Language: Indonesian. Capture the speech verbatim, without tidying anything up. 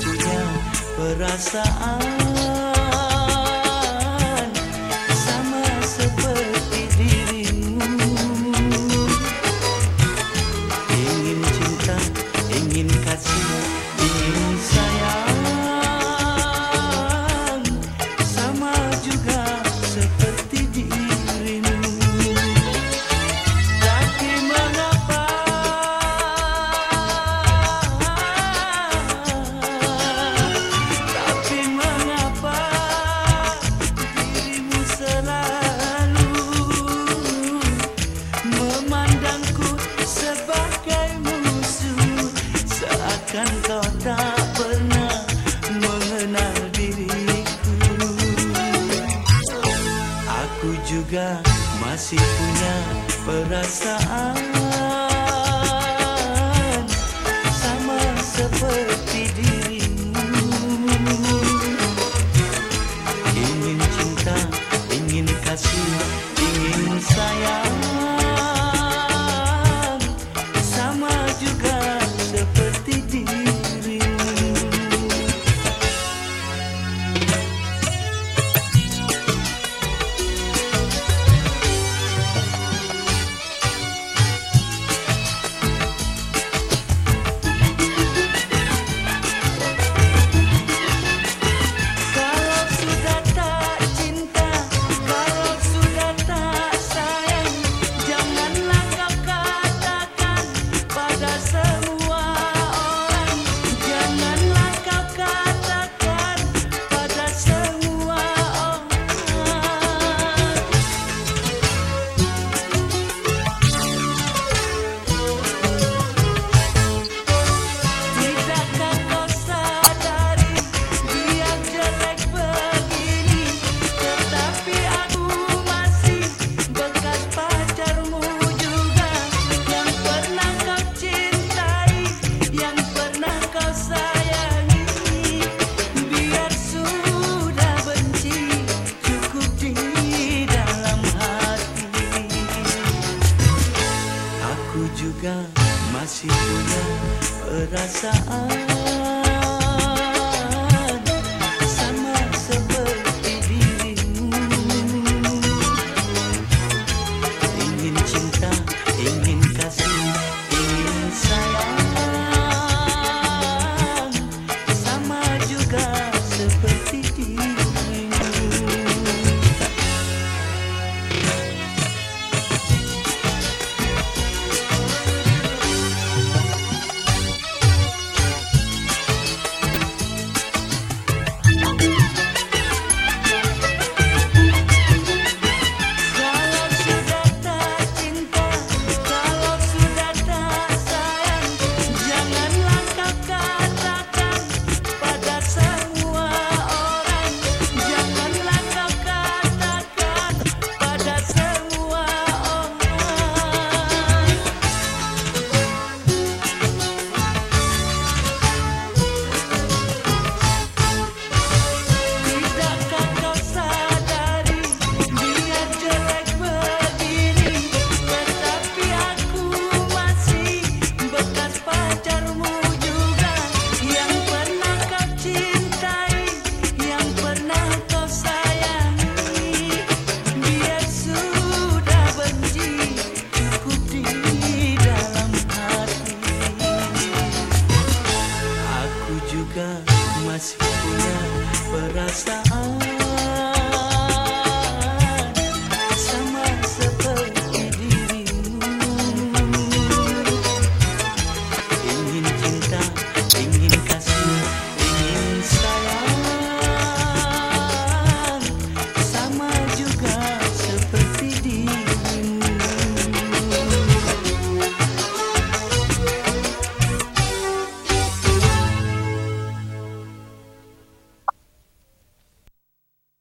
punya perasaan sama seperti dirimu. Ingin cinta, ingin kasih, ingin sayang sama juga seperti dirimu. Tapi mengapa Tapi mengapa dirimu selalu memandangku sebagai musuh, seakan kau tak pernah mengenal diriku. Aku juga masih punya perasaan sama seperti dirimu. Ingin cinta, ingin kasih, ingin sayang sama juga seperti dirimu. Kalau sudah tak cinta, kalau sudah tak sayang, janganlah kau katakan pada semua orang. Janganlah kau katakan pada semua orang. Tidakkah kau sadari dia jelek begini, tetapi aku masih bekas pacarmu juga, yang pernah kau cintai, yang pernah kau sayangi. Biar sudah benci, cukup di dalam hati. Aku juga masih punya perasaan sama seperti dirimu. Ingin cinta, ingin kasih, ingin sayang sama juga seperti dirimu. Kalau sudah tak cinta, kalau sudah tak sayang, janganlah kau katakan pada semua orang. Janganlah kau katakan pada semua orang. Tidakkah kau sadari dia jelek begini, tetapi aku masih bekas pacarmu juga, yang pernah kau cintai, yang pernah kau sayangi. Biar sudah benci, cukup di dalam hati. Aku juga masih punya perasaan